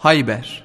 Hayber.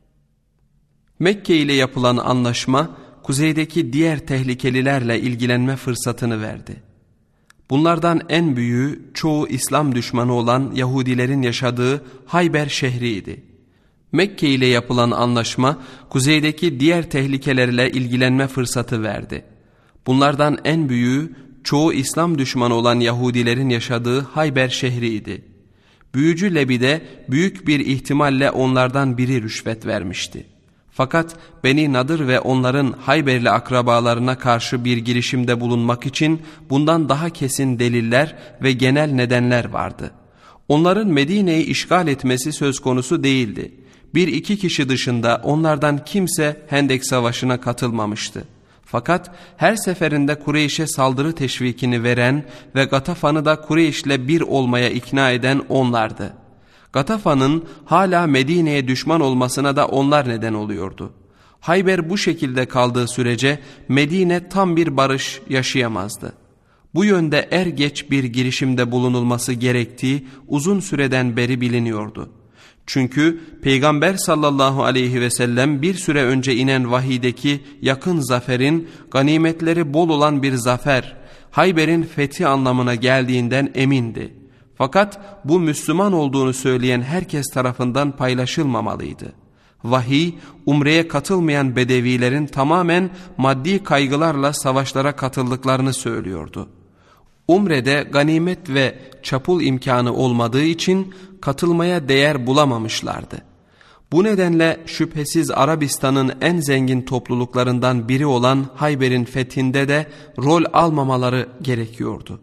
Mekke ile yapılan anlaşma, kuzeydeki diğer tehlikelilerle ilgilenme fırsatını verdi. Bunlardan en büyüğü çoğu İslam düşmanı olan Yahudilerin yaşadığı Hayber şehriydi. Mekke ile yapılan anlaşma, kuzeydeki diğer tehlikelerle ilgilenme fırsatı verdi. Bunlardan en büyüğü çoğu İslam düşmanı olan Yahudilerin yaşadığı Hayber şehriydi. Büyücü Lebide büyük bir ihtimalle onlardan biri rüşvet vermişti. Fakat Beni Nadır ve onların Hayberli akrabalarına karşı bir girişimde bulunmak için bundan daha kesin deliller ve genel nedenler vardı. Onların Medine'yi işgal etmesi söz konusu değildi. Bir iki kişi dışında onlardan kimse Hendek Savaşı'na katılmamıştı. Fakat her seferinde Kureyş'e saldırı teşvikini veren ve Gatafan'ı da Kureyş'le bir olmaya ikna eden onlardı. Gatafan'ın hala Medine'ye düşman olmasına da onlar neden oluyordu. Hayber bu şekilde kaldığı sürece Medine tam bir barış yaşayamazdı. Bu yönde er geç bir girişimde bulunulması gerektiği uzun süreden beri biliniyordu. Çünkü Peygamber sallallahu aleyhi ve sellem bir süre önce inen vahiydeki yakın zaferin ganimetleri bol olan bir zafer, Hayber'in fethi anlamına geldiğinden emindi. Fakat bu Müslüman olduğunu söyleyen herkes tarafından paylaşılmamalıydı. Vahiy, umreye katılmayan bedevilerin tamamen maddi kaygılarla savaşlara katıldıklarını söylüyordu. Umre'de ganimet ve çapul imkanı olmadığı için katılmaya değer bulamamışlardı. Bu nedenle şüphesiz Arabistan'ın en zengin topluluklarından biri olan Hayber'in fethinde de rol almamaları gerekiyordu.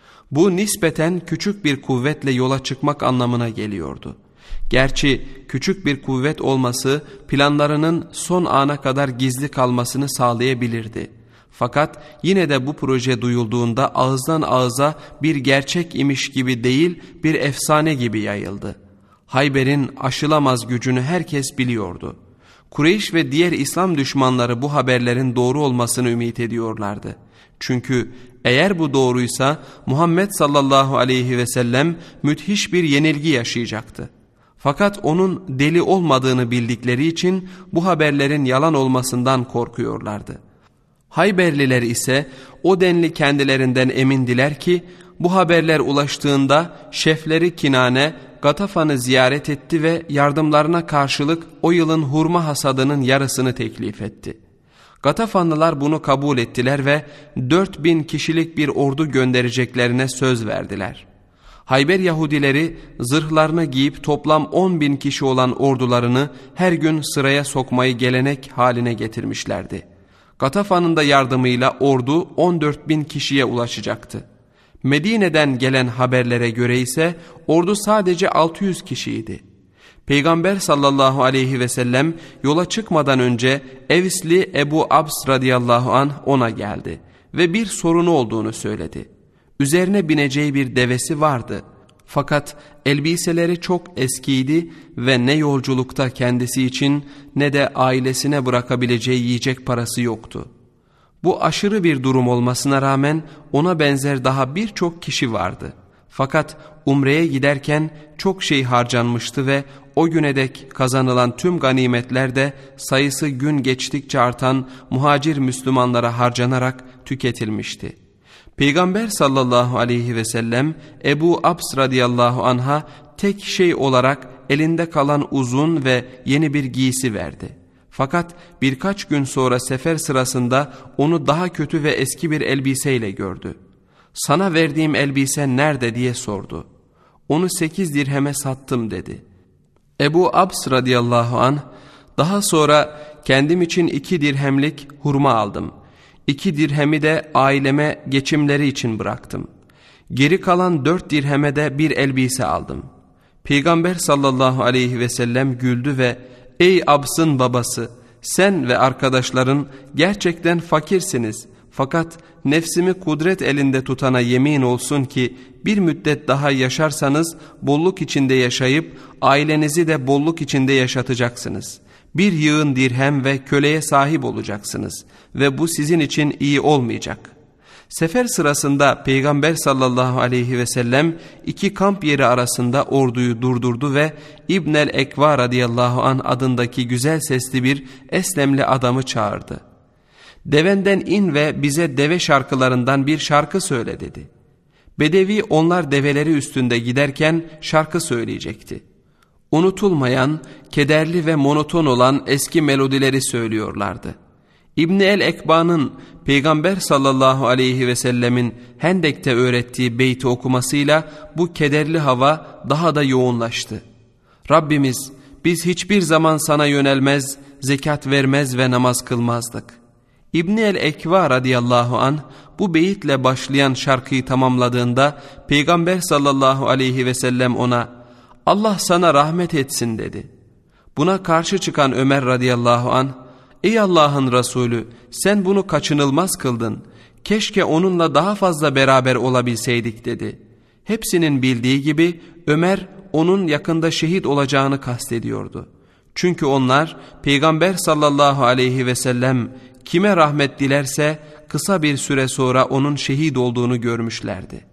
Bu nispeten küçük bir kuvvetle yola çıkmak anlamına geliyordu. Gerçi küçük bir kuvvet olması planlarının son ana kadar gizli kalmasını sağlayabilirdi. Fakat yine de bu proje duyulduğunda ağızdan ağıza bir gerçek imiş gibi değil, bir efsane gibi yayıldı. Hayber'in aşılamaz gücünü herkes biliyordu. Kureyş ve diğer İslam düşmanları bu haberlerin doğru olmasını ümit ediyorlardı. Çünkü eğer bu doğruysa Muhammed sallallahu aleyhi ve sellem müthiş bir yenilgi yaşayacaktı. Fakat onun deli olmadığını bildikleri için bu haberlerin yalan olmasından korkuyorlardı. Hayberliler ise o denli kendilerinden emindiler ki bu haberler ulaştığında şefleri Kinane Gatafan'ı ziyaret etti ve yardımlarına karşılık o yılın hurma hasadının yarısını teklif etti. Gatafanlılar bunu kabul ettiler ve 4000 kişilik bir ordu göndereceklerine söz verdiler. Hayber Yahudileri zırhlarını giyip toplam 10.000 kişi olan ordularını her gün sıraya sokmayı gelenek haline getirmişlerdi. Gatafan'ın da yardımıyla ordu 14.000 kişiye ulaşacaktı. Medine'den gelen haberlere göre ise ordu sadece 600 kişiydi. Peygamber sallallahu aleyhi ve sellem yola çıkmadan önce Evsli Ebu Abs radıyallahu anh ona geldi ve bir sorunu olduğunu söyledi. Üzerine bineceği bir devesi vardı. Fakat elbiseleri çok eskiydi ve ne yolculukta kendisi için ne de ailesine bırakabileceği yiyecek parası yoktu. Bu aşırı bir durum olmasına rağmen ona benzer daha birçok kişi vardı. Fakat umreye giderken çok şey harcanmıştı ve o güne dek kazanılan tüm ganimetler de sayısı gün geçtikçe artan muhacir Müslümanlara harcanarak tüketilmişti. Peygamber sallallahu aleyhi ve sellem Ebu Abs radıyallahu anh'a tek şey olarak elinde kalan uzun ve yeni bir giysi verdi. Fakat birkaç gün sonra sefer sırasında onu daha kötü ve eski bir elbiseyle gördü. "Sana verdiğim elbise nerede?" diye sordu. "Onu 8 dirheme sattım." dedi. Ebu Abs radıyallahu anh, "Daha sonra kendim için 2 dirhemlik hurma aldım. 2 dirhemi de aileme geçimleri için bıraktım. Geri kalan 4 dirheme de bir elbise aldım." Peygamber sallallahu aleyhi ve sellem güldü ve "Ey Abs'ın babası, sen ve arkadaşların gerçekten fakirsiniz. Fakat nefsimi kudret elinde tutana yemin olsun ki bir müddet daha yaşarsanız bolluk içinde yaşayıp ailenizi de bolluk içinde yaşatacaksınız. Bir yığın dirhem ve köleye sahip olacaksınız ve bu sizin için iyi olmayacak. Sefer sırasında Peygamber sallallahu aleyhi ve sellem iki kamp yeri arasında orduyu durdurdu ve İbnel Ekva radıyallahu an adındaki güzel sesli bir Eslemli adamı çağırdı. Devenden in ve bize deve şarkılarından bir şarkı söyle dedi. Bedevi onlar develeri üstünde giderken şarkı söyleyecekti. Unutulmayan, kederli ve monoton olan eski melodileri söylüyorlardı. İbni el-Ekba'nın Peygamber sallallahu aleyhi ve sellemin Hendek'te öğrettiği beyti okumasıyla bu kederli hava daha da yoğunlaştı. Rabbimiz, biz hiçbir zaman sana yönelmez, zekat vermez ve namaz kılmazdık. İbni el-Ekva radıyallahu anh bu beyitle başlayan şarkıyı tamamladığında Peygamber sallallahu aleyhi ve sellem ona Allah sana rahmet etsin dedi. Buna karşı çıkan Ömer radıyallahu anh ey Allah'ın Resulü sen bunu kaçınılmaz kıldın. Keşke onunla daha fazla beraber olabilseydik dedi. Hepsinin bildiği gibi Ömer onun yakında şehit olacağını kastediyordu. Çünkü onlar Peygamber sallallahu aleyhi ve sellem kime rahmet dilerse kısa bir süre sonra onun şehit olduğunu görmüşlerdi.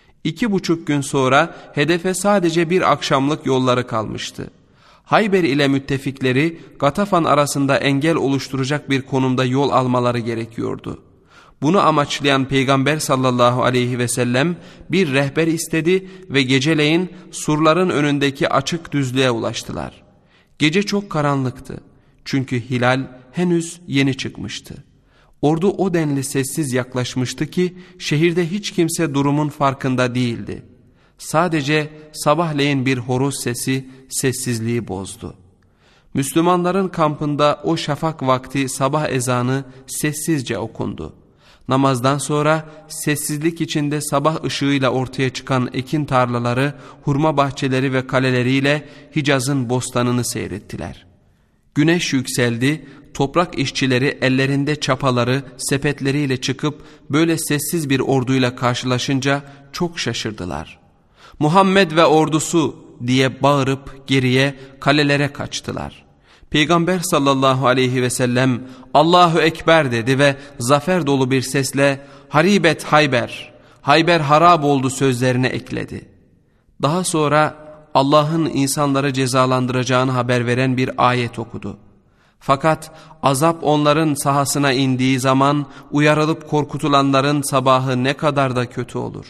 2,5 gün sonra hedefe sadece bir akşamlık yolları kalmıştı. Hayber ile müttefikleri Gatafan arasında engel oluşturacak bir konumda yol almaları gerekiyordu. Bunu amaçlayan Peygamber sallallahu aleyhi ve sellem bir rehber istedi ve geceleyin surların önündeki açık düzlüğe ulaştılar. Gece çok karanlıktı çünkü hilal henüz yeni çıkmıştı. Ordu o denli sessiz yaklaşmıştı ki şehirde hiç kimse durumun farkında değildi. Sadece sabahleyin bir horoz sesi sessizliği bozdu. Müslümanların kampında o şafak vakti sabah ezanı sessizce okundu. Namazdan sonra sessizlik içinde sabah ışığıyla ortaya çıkan ekin tarlaları, hurma bahçeleri ve kaleleriyle Hicaz'ın bostanını seyrettiler. Güneş yükseldi, toprak işçileri ellerinde çapaları, sepetleriyle çıkıp böyle sessiz bir orduyla karşılaşınca çok şaşırdılar. Muhammed ve ordusu diye bağırıp geriye kalelere kaçtılar. Peygamber sallallahu aleyhi ve sellem Allahu Ekber dedi ve zafer dolu bir sesle Haribet Hayber, Hayber harap oldu sözlerine ekledi. Daha sonra Allah'ın insanları cezalandıracağını haber veren bir ayet okudu. Fakat azap onların sahasına indiği zaman uyarılıp korkutulanların sabahı ne kadar da kötü olur.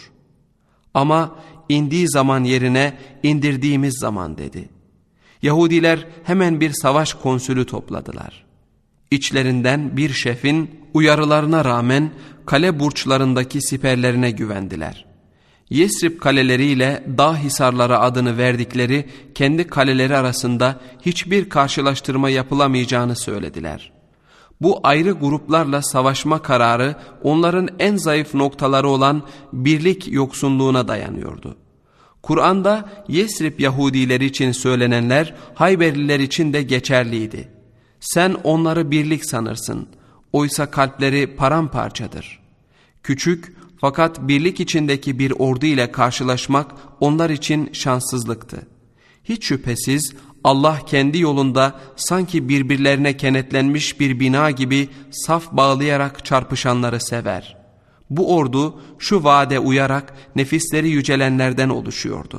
Ama indiği zaman yerine indirdiğimiz zaman dedi. Yahudiler hemen bir savaş konsülü topladılar. İçlerinden bir şefin uyarılarına rağmen kale burçlarındaki siperlerine güvendiler. Yesrib kaleleriyle dağ hisarları adını verdikleri kendi kaleleri arasında hiçbir karşılaştırma yapılamayacağını söylediler. Bu ayrı gruplarla savaşma kararı onların en zayıf noktaları olan birlik yoksunluğuna dayanıyordu. Kur'an'da Yesrib Yahudileri için söylenenler Hayberliler için de geçerliydi. Sen onları birlik sanırsın, oysa kalpleri paramparçadır. Küçük fakat birlik içindeki bir ordu ile karşılaşmak onlar için şanssızlıktı. Hiç şüphesiz Allah kendi yolunda sanki birbirlerine kenetlenmiş bir bina gibi saf bağlayarak çarpışanları sever. Bu ordu şu vaade uyarak nefisleri yücelenlerden oluşuyordu.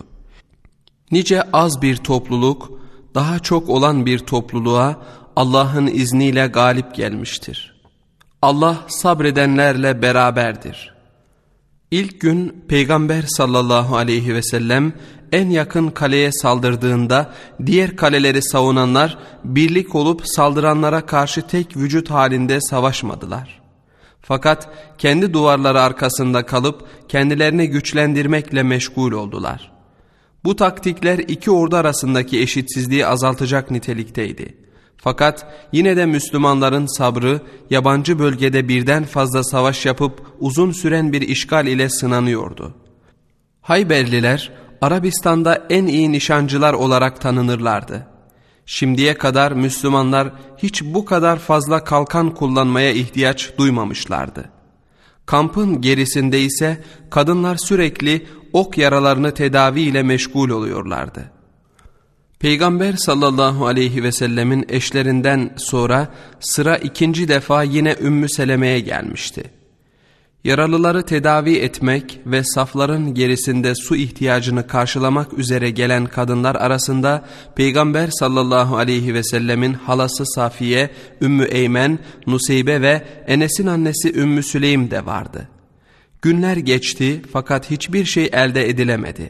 Nice az bir topluluk daha çok olan bir topluluğa Allah'ın izniyle galip gelmiştir. Allah sabredenlerle beraberdir. İlk gün Peygamber sallallahu aleyhi ve sellem en yakın kaleye saldırdığında diğer kaleleri savunanlar birlik olup saldıranlara karşı tek vücut halinde savaşmadılar. Fakat kendi duvarları arkasında kalıp kendilerini güçlendirmekle meşgul oldular. Bu taktikler iki ordu arasındaki eşitsizliği azaltacak nitelikteydi. Fakat yine de Müslümanların sabrı yabancı bölgede birden fazla savaş yapıp uzun süren bir işgal ile sınanıyordu. Hayberliler Arabistan'da en iyi nişancılar olarak tanınırlardı. Şimdiye kadar Müslümanlar hiç bu kadar fazla kalkan kullanmaya ihtiyaç duymamışlardı. Kampın gerisinde ise kadınlar sürekli ok yaralarını tedavi ile meşgul oluyorlardı. Peygamber sallallahu aleyhi ve sellemin eşlerinden sonra sıra ikinci defa yine Ümmü Seleme'ye gelmişti. Yaralıları tedavi etmek ve safların gerisinde su ihtiyacını karşılamak üzere gelen kadınlar arasında Peygamber sallallahu aleyhi ve sellemin halası Safiye, Ümmü Eymen, Nuseybe ve Enes'in annesi Ümmü Süleym de vardı. Günler geçti fakat hiçbir şey elde edilemedi.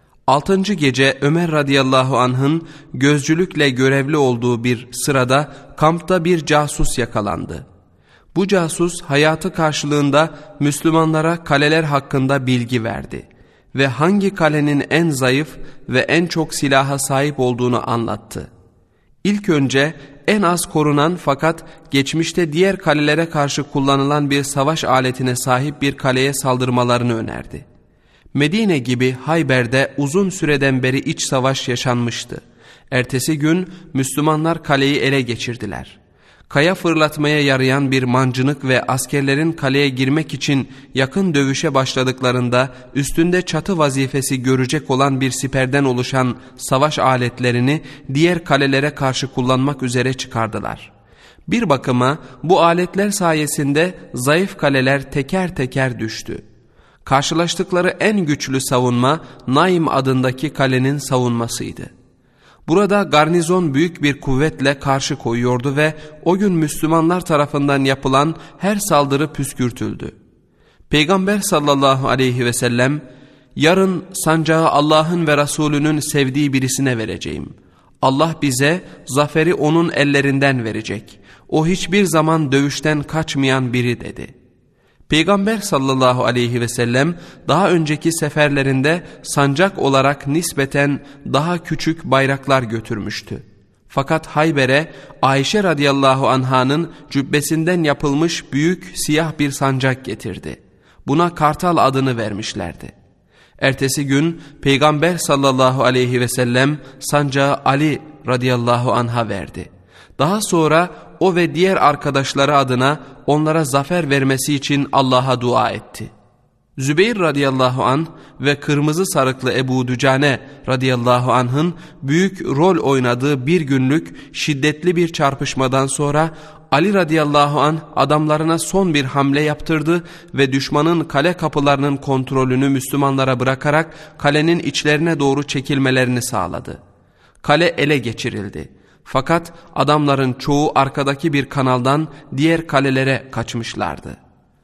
6. gece Ömer radıyallahu anh'ın gözcülükle görevli olduğu bir sırada kampta bir casus yakalandı. Bu casus hayatı karşılığında Müslümanlara kaleler hakkında bilgi verdi ve hangi kalenin en zayıf ve en çok silaha sahip olduğunu anlattı. İlk önce en az korunan fakat geçmişte diğer kalelere karşı kullanılan bir savaş aletine sahip bir kaleye saldırmalarını önerdi. Medine gibi Hayber'de uzun süreden beri iç savaş yaşanmıştı. Ertesi gün Müslümanlar kaleyi ele geçirdiler. Kaya fırlatmaya yarayan bir mancınık ve askerlerin kaleye girmek için yakın dövüşe başladıklarında üstünde çatı vazifesi görecek olan bir siperden oluşan savaş aletlerini diğer kalelere karşı kullanmak üzere çıkardılar. Bir bakıma bu aletler sayesinde zayıf kaleler teker teker düştü. Karşılaştıkları en güçlü savunma Naim adındaki kalenin savunmasıydı. Burada garnizon büyük bir kuvvetle karşı koyuyordu ve o gün Müslümanlar tarafından yapılan her saldırı püskürtüldü. Peygamber sallallahu aleyhi ve sellem, "Yarın sancağı Allah'ın ve Resulünün sevdiği birisine vereceğim. Allah bize zaferi onun ellerinden verecek. O hiçbir zaman dövüşten kaçmayan biri" dedi. Peygamber sallallahu aleyhi ve sellem daha önceki seferlerinde sancak olarak nispeten daha küçük bayraklar götürmüştü. Fakat Hayber'e Ayşe radıyallahu anh'ın cübbesinden yapılmış büyük siyah bir sancak getirdi. Buna Kartal adını vermişlerdi. Ertesi gün Peygamber sallallahu aleyhi ve sellem sancağı Ali radıyallahu anh'a verdi. Daha sonra o ve diğer arkadaşları adına onlara zafer vermesi için Allah'a dua etti. Zübeyir radıyallahu anh ve kırmızı sarıklı Ebu Dücane radıyallahu anh'ın büyük rol oynadığı bir günlük şiddetli bir çarpışmadan sonra Ali radıyallahu anh adamlarına son bir hamle yaptırdı ve düşmanın kale kapılarının kontrolünü Müslümanlara bırakarak kalenin içlerine doğru çekilmelerini sağladı. Kale ele geçirildi. Fakat adamların çoğu arkadaki bir kanaldan diğer kalelere kaçmışlardı.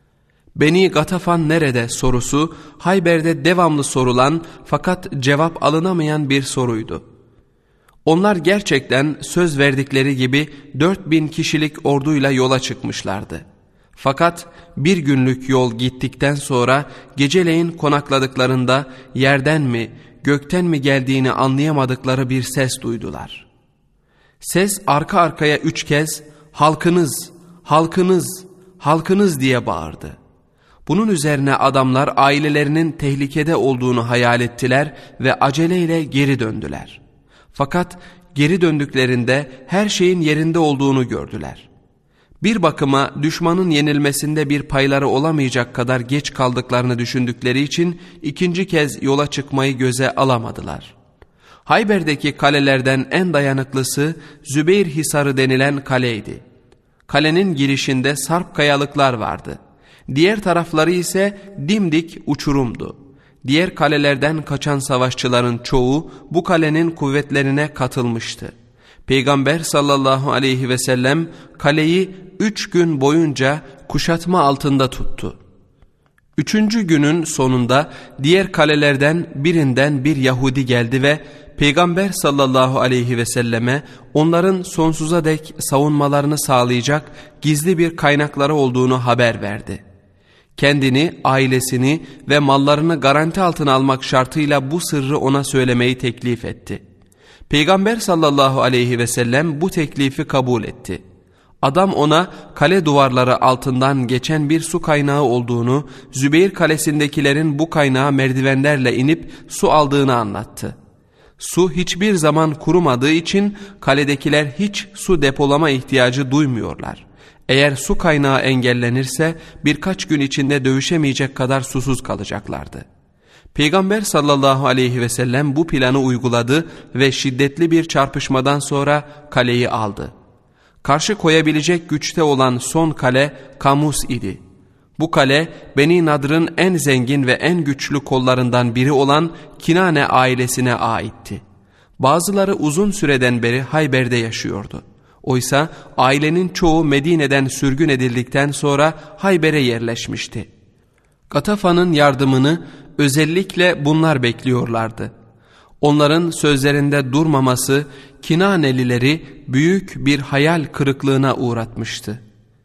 Beni Gatafan nerede sorusu Hayber'de devamlı sorulan fakat cevap alınamayan bir soruydu. Onlar gerçekten söz verdikleri gibi 4000 kişilik orduyla yola çıkmışlardı. Fakat bir günlük yol gittikten sonra geceleyin konakladıklarında yerden mi gökten mi geldiğini anlayamadıkları bir ses duydular. Ses arka arkaya 3 kez "Halkınız, halkınız, halkınız" diye bağırdı. Bunun üzerine adamlar ailelerinin tehlikede olduğunu hayal ettiler ve aceleyle geri döndüler. Fakat geri döndüklerinde her şeyin yerinde olduğunu gördüler. Bir bakıma düşmanın yenilmesinde bir payları olamayacak kadar geç kaldıklarını düşündükleri için ikinci kez yola çıkmayı göze alamadılar. Hayber'deki kalelerden en dayanıklısı Zübeyir Hisarı denilen kaleydi. Kalenin girişinde sarp kayalıklar vardı. Diğer tarafları ise dimdik uçurumdu. Diğer kalelerden kaçan savaşçıların çoğu bu kalenin kuvvetlerine katılmıştı. Peygamber sallallahu aleyhi ve sellem kaleyi 3 gün boyunca kuşatma altında tuttu. 3. günün sonunda diğer kalelerden birinden bir Yahudi geldi ve Peygamber sallallahu aleyhi ve selleme onların sonsuza dek savunmalarını sağlayacak gizli bir kaynakları olduğunu haber verdi. Kendini, ailesini ve mallarını garanti altına almak şartıyla bu sırrı ona söylemeyi teklif etti. Peygamber sallallahu aleyhi ve sellem bu teklifi kabul etti. Adam ona kale duvarları altından geçen bir su kaynağı olduğunu, Zübeyir kalesindekilerin bu kaynağa merdivenlerle inip su aldığını anlattı. Su hiçbir zaman kurumadığı için kaledekiler hiç su depolama ihtiyacı duymuyorlar. Eğer su kaynağı engellenirse birkaç gün içinde dövüşemeyecek kadar susuz kalacaklardı. Peygamber sallallahu aleyhi ve sellem bu planı uyguladı ve şiddetli bir çarpışmadan sonra kaleyi aldı. Karşı koyabilecek güçte olan son kale Kamus idi. Bu kale Beni Nadr'ın en zengin ve en güçlü kollarından biri olan Kinane ailesine aitti. Bazıları uzun süreden beri Hayber'de yaşıyordu. Oysa ailenin çoğu Medine'den sürgün edildikten sonra Hayber'e yerleşmişti. Gatafa'nın yardımını özellikle bunlar bekliyorlardı. Onların sözlerinde durmaması Kinanelileri büyük bir hayal kırıklığına uğratmıştı.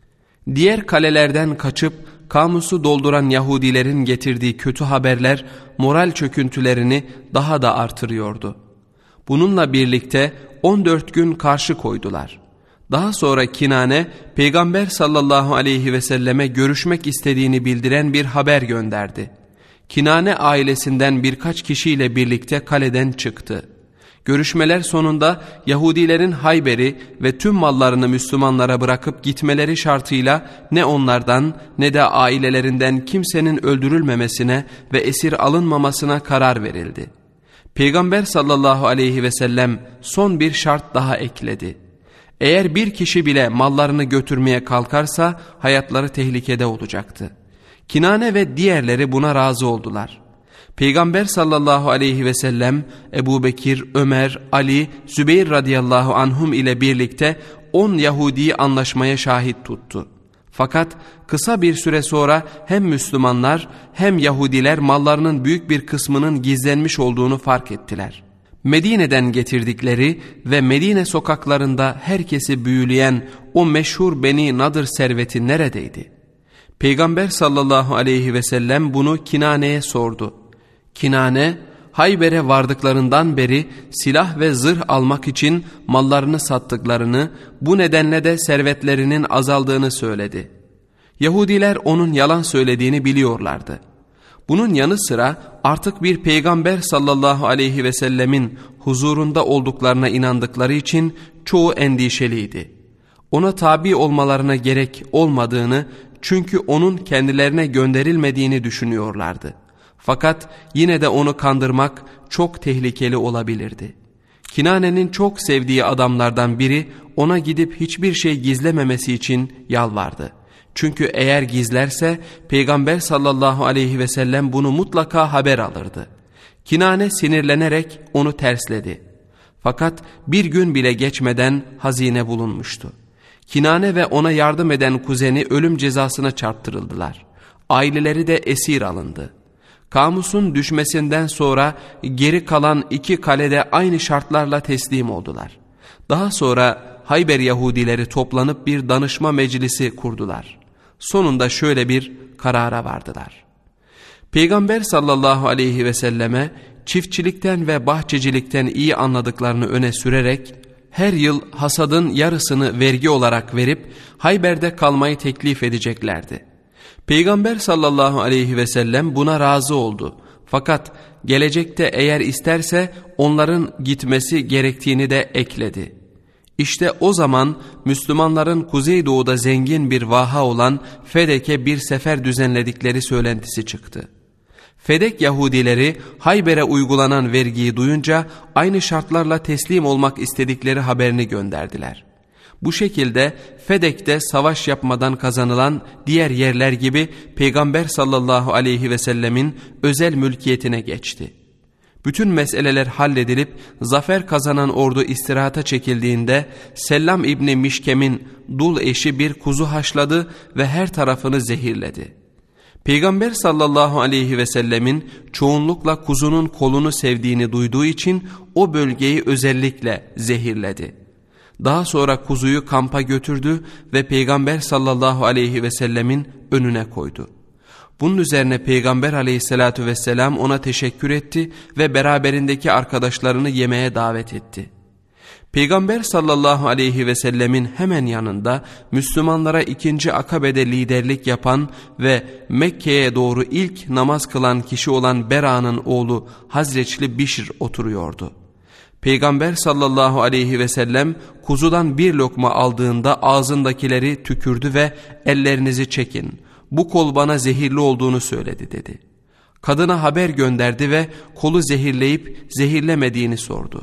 Diğer kalelerden kaçıp kamusu dolduran Yahudilerin getirdiği kötü haberler moral çöküntülerini daha da artırıyordu. Bununla birlikte 14 gün karşı koydular. Daha sonra Kinane, Peygamber sallallahu aleyhi ve selleme görüşmek istediğini bildiren bir haber gönderdi. Kinane ailesinden birkaç kişiyle birlikte kaleden çıktı. Görüşmeler sonunda Yahudilerin Hayber'i ve tüm mallarını Müslümanlara bırakıp gitmeleri şartıyla ne onlardan ne de ailelerinden kimsenin öldürülmemesine ve esir alınmamasına karar verildi. Peygamber sallallahu aleyhi ve sellem son bir şart daha ekledi. Eğer bir kişi bile mallarını götürmeye kalkarsa hayatları tehlikede olacaktı. Kinane ve diğerleri buna razı oldular. Peygamber sallallahu aleyhi ve sellem Ebu Bekir, Ömer, Ali, Zübeyir radıyallahu anhum ile birlikte 10 Yahudi'yi anlaşmaya şahit tuttu. Fakat kısa bir süre sonra hem Müslümanlar hem Yahudiler mallarının büyük bir kısmının gizlenmiş olduğunu fark ettiler. Medine'den getirdikleri ve Medine sokaklarında herkesi büyüleyen o meşhur Beni Nadır serveti neredeydi? Peygamber sallallahu aleyhi ve sellem bunu Kinane'ye sordu. Kinane, Hayber'e vardıklarından beri silah ve zırh almak için mallarını sattıklarını, bu nedenle de servetlerinin azaldığını söyledi. Yahudiler onun yalan söylediğini biliyorlardı. Bunun yanı sıra artık bir peygamber sallallahu aleyhi ve sellemin huzurunda olduklarına inandıkları için çoğu endişeliydi. Ona tabi olmalarına gerek olmadığını, çünkü onun kendilerine gönderilmediğini düşünüyorlardı. Fakat yine de onu kandırmak çok tehlikeli olabilirdi. Kinane'nin çok sevdiği adamlardan biri ona gidip hiçbir şey gizlememesi için yalvardı. Çünkü eğer gizlerse Peygamber sallallahu aleyhi ve sellem bunu mutlaka haber alırdı. Kinane sinirlenerek onu tersledi. Fakat bir gün bile geçmeden hazine bulunmuştu. Kinane ve ona yardım eden kuzeni ölüm cezasına çarptırıldılar. Aileleri de esir alındı. Kamusun düşmesinden sonra geri kalan 2 kalede aynı şartlarla teslim oldular. Daha sonra Hayber Yahudileri toplanıp bir danışma meclisi kurdular. Sonunda şöyle bir karara vardılar. Peygamber sallallahu aleyhi ve selleme çiftçilikten ve bahçecilikten iyi anladıklarını öne sürerek her yıl hasadın yarısını vergi olarak verip Hayber'de kalmayı teklif edeceklerdi. Peygamber sallallahu aleyhi ve sellem buna razı oldu. Fakat gelecekte eğer isterse onların gitmesi gerektiğini de ekledi. İşte o zaman Müslümanların kuzeydoğuda zengin bir vaha olan Fedek'e bir sefer düzenledikleri söylentisi çıktı. Fedek Yahudileri Hayber'e uygulanan vergiyi duyunca aynı şartlarla teslim olmak istedikleri haberini gönderdiler. Bu şekilde Fedek'te savaş yapmadan kazanılan diğer yerler gibi Peygamber sallallahu aleyhi ve sellemin özel mülkiyetine geçti. Bütün meseleler halledilip zafer kazanan ordu istirahata çekildiğinde Sellam İbni Mişkem'in dul eşi bir kuzu haşladı ve her tarafını zehirledi. Peygamber sallallahu aleyhi ve sellemin çoğunlukla kuzunun kolunu sevdiğini duyduğu için o bölgeyi özellikle zehirledi. Daha sonra kuzuyu kampa götürdü ve Peygamber sallallahu aleyhi ve sellemin önüne koydu. Bunun üzerine Peygamber aleyhissalatu vesselam ona teşekkür etti ve beraberindeki arkadaşlarını yemeğe davet etti. Peygamber sallallahu aleyhi ve sellemin hemen yanında Müslümanlara 2. Akabe'de liderlik yapan ve Mekke'ye doğru ilk namaz kılan kişi olan Bera'nın oğlu Hazreçli Bişr oturuyordu. Peygamber sallallahu aleyhi ve sellem kuzudan bir lokma aldığında ağzındakileri tükürdü ve ellerinizi çekin, bu kol bana zehirli olduğunu söyledi dedi. Kadına haber gönderdi ve kolu zehirleyip zehirlemediğini sordu.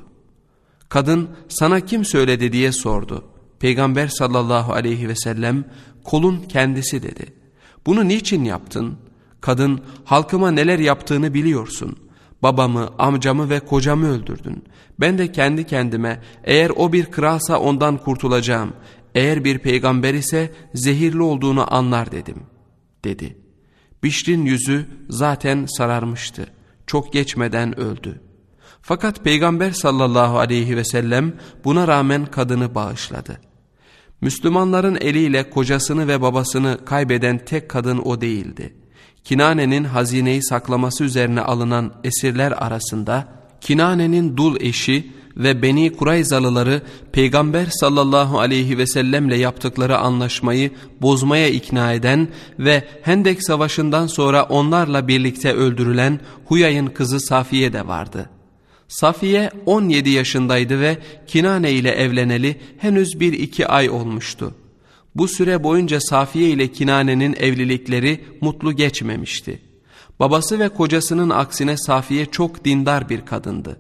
Kadın sana kim söyledi diye sordu. Peygamber sallallahu aleyhi ve sellem kolun kendisi dedi. Bunu niçin yaptın? Kadın, halkıma neler yaptığını biliyorsun. Babamı, amcamı ve kocamı öldürdün. Ben de kendi kendime, eğer o bir kralsa ondan kurtulacağım, eğer bir peygamber ise zehirli olduğunu anlar dedim, dedi. Bişr'in yüzü zaten sararmıştı. Çok geçmeden öldü. Fakat Peygamber sallallahu aleyhi ve sellem buna rağmen kadını bağışladı. Müslümanların eliyle kocasını ve babasını kaybeden tek kadın o değildi. Kinane'nin hazineyi saklaması üzerine alınan esirler arasında Kinane'nin dul eşi ve Beni Kurayzalıları Peygamber sallallahu aleyhi ve sellemle yaptıkları anlaşmayı bozmaya ikna eden ve Hendek Savaşı'ndan sonra onlarla birlikte öldürülen Huyay'ın kızı Safiye de vardı. Safiye 17 yaşındaydı ve Kinane ile evleneli henüz 1-2 ay olmuştu. Bu süre boyunca Safiye ile Kinane'nin evlilikleri mutlu geçmemişti. Babası ve kocasının aksine Safiye çok dindar bir kadındı.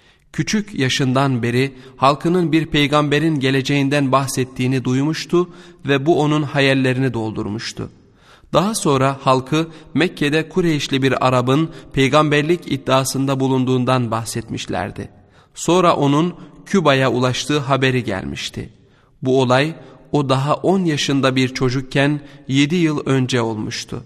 Küçük yaşından beri halkının bir peygamberin geleceğinden bahsettiğini duymuştu ve bu onun hayallerini doldurmuştu. Daha sonra halkı Mekke'de Kureyşli bir Arap'ın peygamberlik iddiasında bulunduğundan bahsetmişlerdi. Sonra onun Küba'ya ulaştığı haberi gelmişti. Bu olay o daha 10 yaşında bir çocukken 7 yıl önce olmuştu.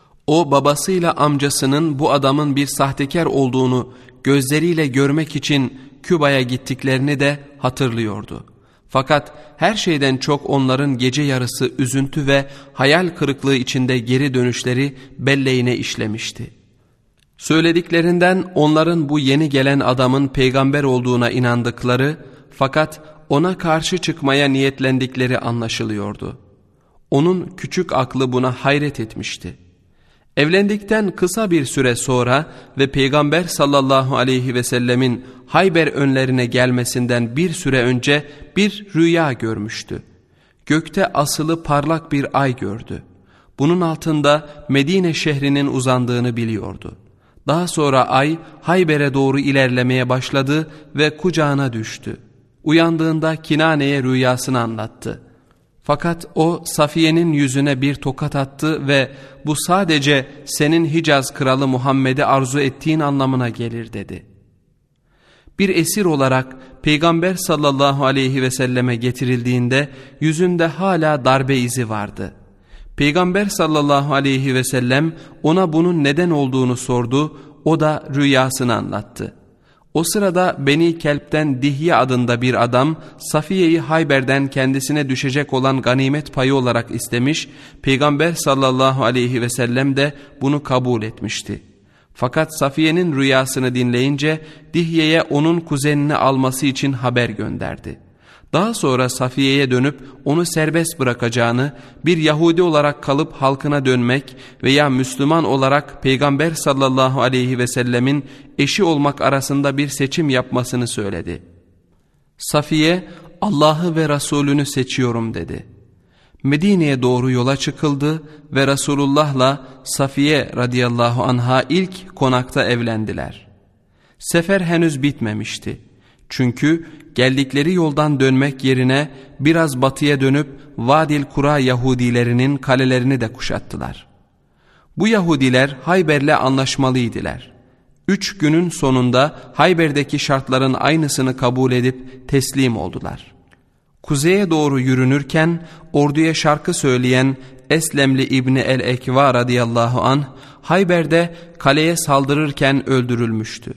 O babasıyla amcasının bu adamın bir sahtekar olduğunu gözleriyle görmek için Küba'ya gittiklerini de hatırlıyordu. Fakat her şeyden çok onların gece yarısı üzüntü ve hayal kırıklığı içinde geri dönüşleri belleğine işlemişti. Söylediklerinden onların bu yeni gelen adamın peygamber olduğuna inandıkları fakat ona karşı çıkmaya niyetlendikleri anlaşılıyordu. Onun küçük aklı buna hayret etmişti. Evlendikten kısa bir süre sonra ve Peygamber sallallahu aleyhi ve sellemin Hayber önlerine gelmesinden bir süre önce bir rüya görmüştü. Gökte asılı parlak bir ay gördü. Bunun altında Medine şehrinin uzandığını biliyordu. Daha sonra ay Hayber'e doğru ilerlemeye başladı ve kucağına düştü. Uyandığında Kinane'ye rüyasını anlattı. Fakat o Safiye'nin yüzüne bir tokat attı ve bu sadece senin Hicaz kralı Muhammed'i arzu ettiğin anlamına gelir dedi. Bir esir olarak Peygamber sallallahu aleyhi ve selleme getirildiğinde yüzünde hala darbe izi vardı. Peygamber sallallahu aleyhi ve sellem ona bunun neden olduğunu sordu, o da rüyasını anlattı. O sırada Beni Kelp'ten Dihye adında bir adam Safiye'yi Hayber'den kendisine düşecek olan ganimet payı olarak istemiş, Peygamber sallallahu aleyhi ve sellem de bunu kabul etmişti. Fakat Safiye'nin rüyasını dinleyince Dihye'ye onun kuzenini alması için haber gönderdi. Daha sonra Safiye'ye dönüp onu serbest bırakacağını, bir Yahudi olarak kalıp halkına dönmek veya Müslüman olarak Peygamber sallallahu aleyhi ve sellemin eşi olmak arasında bir seçim yapmasını söyledi. Safiye, Allah'ı ve Resulünü seçiyorum dedi. Medine'ye doğru yola çıkıldı ve Resulullah'la Safiye radıyallahu anha ilk konakta evlendiler. Sefer henüz bitmemişti. Çünkü geldikleri yoldan dönmek yerine biraz batıya dönüp Vadil Kura Yahudilerinin kalelerini de kuşattılar. Bu Yahudiler Hayber'le anlaşmalıydılar. 3 günün sonunda Hayber'deki şartların aynısını kabul edip teslim oldular. Kuzeye doğru yürünürken orduya şarkı söyleyen Eslemli İbni el-Ekva radıyallahu anh Hayber'de kaleye saldırırken öldürülmüştü.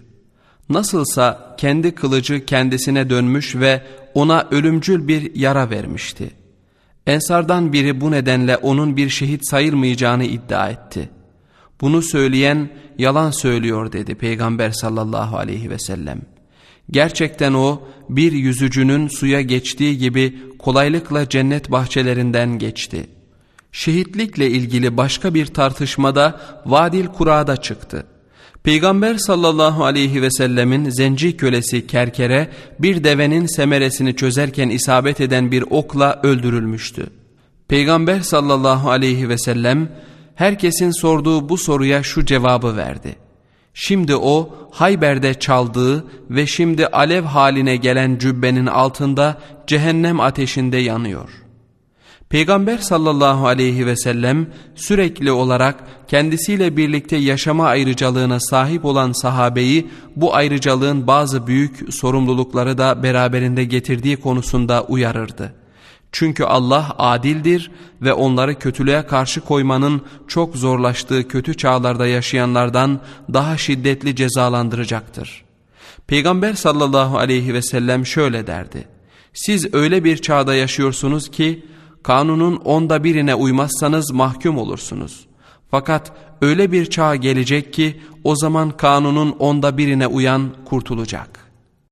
Nasılsa kendi kılıcı kendisine dönmüş ve ona ölümcül bir yara vermişti. Ensardan biri bu nedenle onun bir şehit sayılmayacağını iddia etti. Bunu söyleyen yalan söylüyor dedi Peygamber sallallahu aleyhi ve sellem. Gerçekten o bir yüzücünün suya geçtiği gibi kolaylıkla cennet bahçelerinden geçti. Şehitlikle ilgili başka bir tartışmada Vadil Kura'da çıktı. Peygamber sallallahu aleyhi ve sellemin zenci kölesi Kerkere bir devenin semeresini çözerken isabet eden bir okla öldürülmüştü. Peygamber sallallahu aleyhi ve sellem herkesin sorduğu bu soruya şu cevabı verdi. Şimdi o Hayber'de çaldığı ve şimdi alev haline gelen cübbenin altında cehennem ateşinde yanıyor. Peygamber sallallahu aleyhi ve sellem sürekli olarak kendisiyle birlikte yaşama ayrıcalığına sahip olan sahabeyi bu ayrıcalığın bazı büyük sorumlulukları da beraberinde getirdiği konusunda uyarırdı. Çünkü Allah adildir ve onları kötülüğe karşı koymanın çok zorlaştığı kötü çağlarda yaşayanlardan daha şiddetli cezalandıracaktır. Peygamber sallallahu aleyhi ve sellem şöyle derdi: Siz öyle bir çağda yaşıyorsunuz ki kanunun 1/10'ine uymazsanız mahkum olursunuz. Fakat öyle bir çağ gelecek ki o zaman kanunun 1/10'ine uyan kurtulacak.